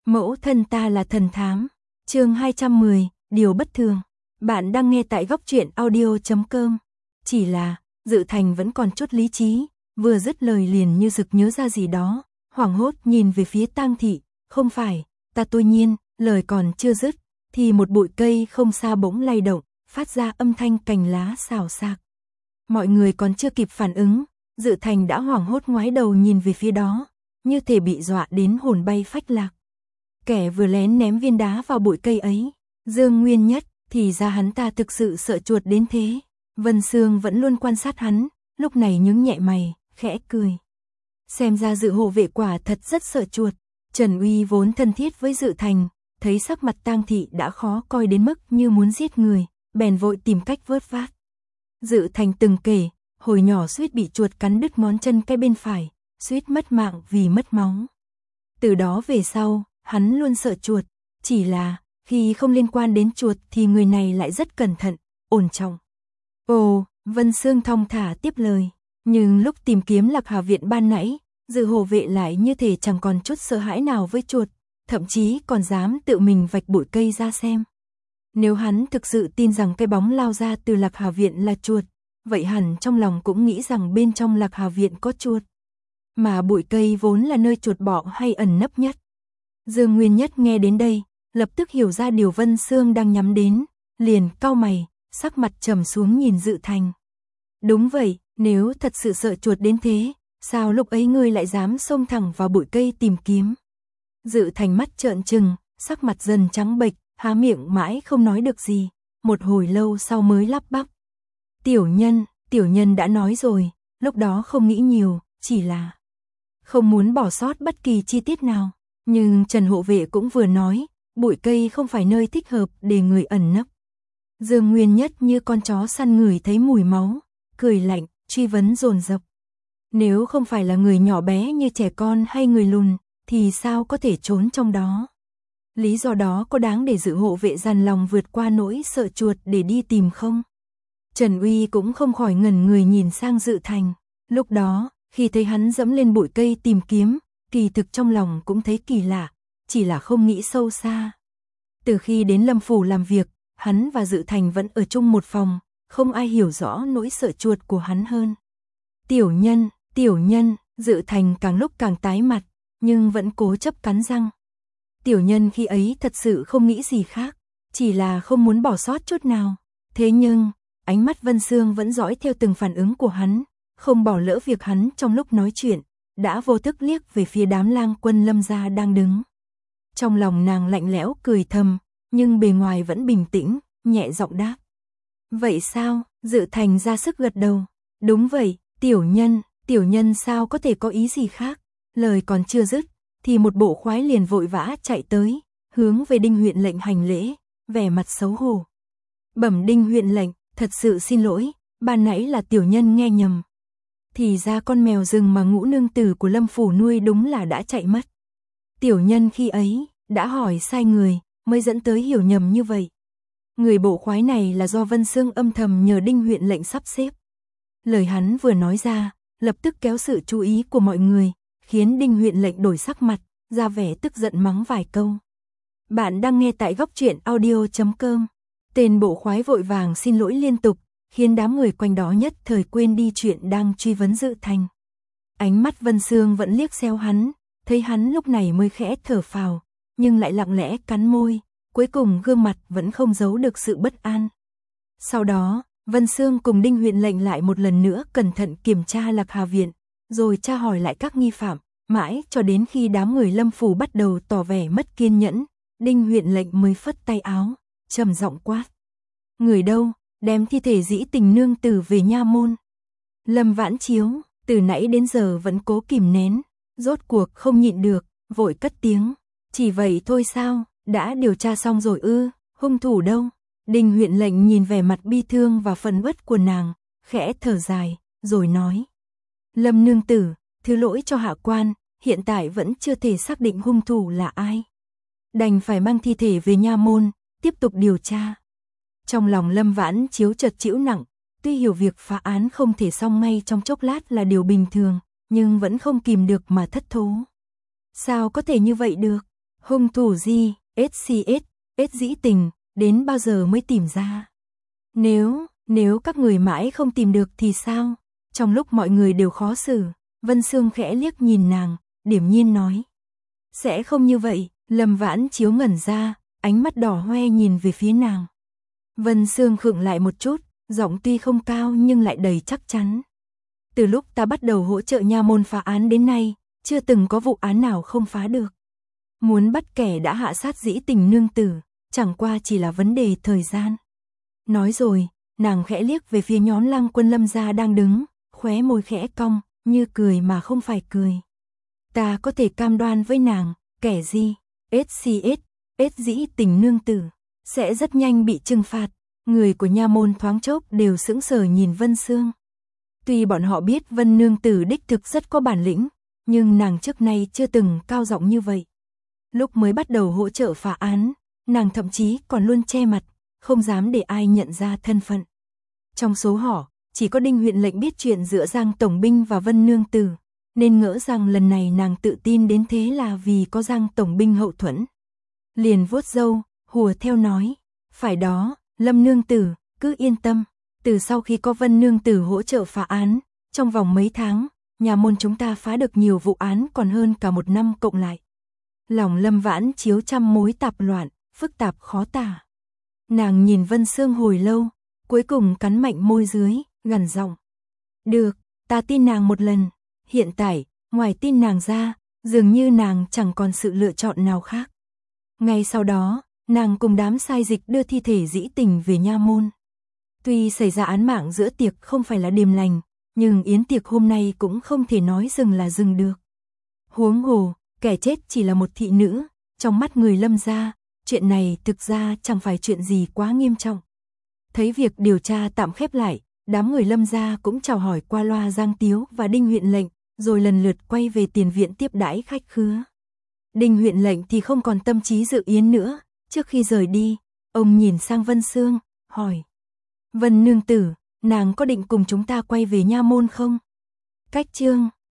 Mẫu thân ta là thần thám. Chương 210, điều bất thường. Bạn đang nghe tại góc truyện audio.com. Chỉ là, Dự Thành vẫn còn chút lý trí, vừa dứt lời liền như sực nhớ ra gì đó, hoảng hốt nhìn về phía Tang thị, "Không phải, ta tôi nhiên." Lời còn chưa dứt thì một bụi cây không xa bỗng lay động, phát ra âm thanh cành lá xào xạc. Mọi người còn chưa kịp phản ứng, Dự Thành đã hoảng hốt ngoái đầu nhìn về phía đó, như thể bị dọa đến hồn bay phách lạc. Kẻ vừa lén ném viên đá vào bụi cây ấy, Dương Nguyên Nhất, thì ra hắn ta thực sự sợ chuột đến thế. Vân Sương vẫn luôn quan sát hắn, lúc này nhướng nhẹ mày, khẽ cười. Xem ra Dự hộ vệ quả thật rất sợ chuột. Trần Uy vốn thân thiết với Dự Thành, thấy sắc mặt Tang thị đã khó coi đến mức như muốn giết người, bèn vội tìm cách vớt vát. Dự Thành từng kể, hồi nhỏ suýt bị chuột cắn đứt ngón chân cái bên phải, suýt mất mạng vì mất máu. Từ đó về sau, hắn luôn sợ chuột, chỉ là khi không liên quan đến chuột thì người này lại rất cẩn thận, ổn trọng. Ồ, Vân Sương thong thả tiếp lời, nhưng lúc tìm kiếm Lạc Hà viện ban nãy, Dự hộ vệ lại như thể chẳng còn chút sợ hãi nào với chuột, thậm chí còn dám tự mình vạch bụi cây ra xem. Nếu hắn thực sự tin rằng cái bóng lao ra từ Lạc Hà viện là chuột, vậy hẳn trong lòng cũng nghĩ rằng bên trong Lạc Hà viện có chuột. Mà bụi cây vốn là nơi chuột bọ hay ẩn nấp nhất. Dương Nguyên Nhất nghe đến đây, lập tức hiểu ra điều Vân Sương đang nhắm đến, liền cau mày, sắc mặt trầm xuống nhìn Dự Thành. Đúng vậy, nếu thật sự sợ chuột đến thế, sao lúc ấy ngươi lại dám xông thẳng vào bụi cây tìm kiếm? Dự Thành mắt trợn trừng, sắc mặt dần trắng bệch, há miệng mãi không nói được gì, một hồi lâu sau mới lắp bắp. Tiểu nhân đã nói rồi, lúc đó không nghĩ nhiều, chỉ là không muốn bỏ sót bất kỳ chi tiết nào. Nhưng Trần hộ vệ cũng vừa nói, bụi cây không phải nơi thích hợp để người ẩn nấp. Dương Nguyên Nhất như con chó săn ngửi thấy mùi máu, cười lạnh, truy vấn dồn dập. Nếu không phải là người nhỏ bé như trẻ con hay người lùn, thì sao có thể trốn trong đó? Lý do đó có đáng để Dự hộ vệ dằn lòng vượt qua nỗi sợ chuột để đi tìm không? Trần Uy cũng không khỏi ngẩn người nhìn sang Dự Thành. Lúc đó, khi thấy hắn dẫm lên bụi cây tìm kiếm, kỳ thực trong lòng cũng thấy kỳ lạ, chỉ là không nghĩ sâu xa. Từ khi đến Lâm Phủ làm việc, hắn và Dự Thành vẫn ở chung một phòng, không ai hiểu rõ nỗi sợ chuột của hắn hơn. Tiểu nhân, Dự Thành càng lúc càng tái mặt, nhưng vẫn cố chấp cắn răng. Tiểu nhân khi ấy thật sự không nghĩ gì khác, chỉ là không muốn bỏ sót chút nào. Thế nhưng, ánh mắt Vân Sương vẫn dõi theo từng phản ứng của hắn, không bỏ lỡ việc hắn trong lúc nói chuyện, đã vô thức liếc về phía đám lang quân Lâm gia đang đứng. Trong lòng nàng lạnh lẽo cười thầm, nhưng bề ngoài vẫn bình tĩnh, nhẹ giọng đáp. Vậy sao? Dự Thành ra sức gật đầu. Đúng vậy, tiểu nhân sao có thể có ý gì khác? Lời còn chưa dứt, thì một bộ khoái liền vội vã chạy tới, hướng về Đinh huyện lệnh hành lễ, vẻ mặt xấu hổ. Bẩm Đinh huyện lệnh, thật sự xin lỗi, ban nãy là tiểu nhân nghe nhầm. Thì ra con mèo rừng mà Ngũ nương tử của Lâm Phủ nuôi đúng là đã chạy mất. Tiểu nhân khi ấy, đã hỏi sai người, mới dẫn tới hiểu nhầm như vậy. Người bộ khoái này là do Vân Sương âm thầm nhờ Đinh huyện lệnh sắp xếp. Lời hắn vừa nói ra, lập tức kéo sự chú ý của mọi người, khiến Đinh huyện lệnh đổi sắc mặt, ra vẻ tức giận mắng vài câu. Bạn đang nghe tại góc truyện audio.com. Tên bộ khoái vội vàng xin lỗi liên tục, khiến đám người quanh đó nhất thời quên đi chuyện đang truy vấn Dự Thành. Ánh mắt Vân Sương vẫn liếc xéo hắn, thấy hắn lúc này mới khẽ thở phào, nhưng lại lặng lẽ cắn môi, cuối cùng gương mặt vẫn không giấu được sự bất an. Sau đó, Vân Sương cùng Đinh huyện lệnh lại một lần nữa cẩn thận kiểm tra Lạc Hà viện, rồi tra hỏi lại các nghi phạm, mãi cho đến khi đám người Lâm Phủ bắt đầu tỏ vẻ mất kiên nhẫn, Đinh huyện lệnh mới phất tay áo, trầm giọng quát. Người đâu, đem thi thể Dĩ Tình nương tử về nha môn. Lâm Vãn Chiếu, từ nãy đến giờ vẫn cố kìm nén, rốt cuộc không nhịn được, vội cất tiếng. Chỉ vậy thôi sao, đã điều tra xong rồi ư, hung thủ đâu? Đinh huyện lệnh nhìn vẻ mặt bi thương và phẫn uất của nàng, khẽ thở dài, rồi nói. Lâm nương tử, thứ lỗi cho hạ quan, hiện tại vẫn chưa thể xác định hung thủ là ai. Đành phải mang thi thể về nha môn, tiếp tục điều tra. Trong lòng Lâm Vãn Chiếu chợt chịu nặng, tuy hiểu việc phá án không thể xong ngay trong chốc lát là điều bình thường, nhưng vẫn không kìm được mà thất thố. Sao có thể như vậy được? Hung thủ gì, SCS dĩ tình, đến bao giờ mới tìm ra? Nếu các người mãi không tìm được thì sao? Trong lúc mọi người đều khó xử, Vân Sương khẽ liếc nhìn nàng, điềm nhiên nói. Sẽ không như vậy, Lâm Vãn Chiếu ngẩn ra, ánh mắt đỏ hoe nhìn về phía nàng. Vân Sương khựng lại một chút, giọng tuy không cao nhưng lại đầy chắc chắn. Từ lúc ta bắt đầu hỗ trợ nha môn phá án đến nay, chưa từng có vụ án nào không phá được. Muốn bắt kẻ đã hạ sát dĩ tình nương tử, chẳng qua chỉ là vấn đề thời gian. Nói rồi, nàng khẽ liếc về phía nhóm Lăng Quân Lâm gia đang đứng, khóe môi khẽ cong, như cười mà không phải cười. Ta có thể cam đoan với nàng, kẻ gì, SCS dĩ tình nương tử, sẽ rất nhanh bị trừng phạt. Người của nha môn thoáng chốc đều sững sờ nhìn Vân Sương. Tuy bọn họ biết Vân nương tử đích thực rất có bản lĩnh, nhưng nàng trước nay chưa từng cao giọng như vậy. Lúc mới bắt đầu hỗ trợ phá án, nàng thậm chí còn luôn che mặt, không dám để ai nhận ra thân phận. Trong số họ, chỉ có Đinh huyện lệnh biết chuyện giữa Giang tổng binh và Vân nương tử, nên ngỡ rằng lần này nàng tự tin đến thế là vì có Giang tổng binh hậu thuẫn. Liền vuốt râu, hùa theo nói, phải đó, Lâm nương tử, cứ yên tâm, từ sau khi có Vân nương tử hỗ trợ phá án, trong vòng mấy tháng, nhà môn chúng ta phá được nhiều vụ án còn hơn cả một năm cộng lại. Lòng Lâm Vãn Chiếu trăm mối tạp loạn, phức tạp khó tả. Nàng nhìn Vân Sương hồi lâu, cuối cùng cắn mạnh môi dưới, gằn giọng. Được, ta tin nàng một lần. Hiện tại, ngoài tin nàng ra, dường như nàng chẳng còn sự lựa chọn nào khác. Ngay sau đó, nàng cùng đám sai dịch đưa thi thể dĩ tình về nha môn. Tuy xảy ra án mạng giữa tiệc không phải là điềm lành, nhưng yến tiệc hôm nay cũng không thể nói dừng là dừng được. Huống hồ, kẻ chết chỉ là một thị nữ, trong mắt người Lâm gia, chuyện này thực ra chẳng phải chuyện gì quá nghiêm trọng. Thấy việc điều tra tạm khép lại, đám người Lâm gia cũng chào hỏi qua loa Giang Tiếu và Đinh huyện lệnh, rồi lần lượt quay về tiền viện tiếp đãi khách khứa. Đinh huyện lệnh thì không còn tâm trí dự yến nữa, trước khi rời đi, ông nhìn sang Vân Sương, hỏi. Vân nương tử, nàng có định cùng chúng ta quay về nha môn không? Cách chương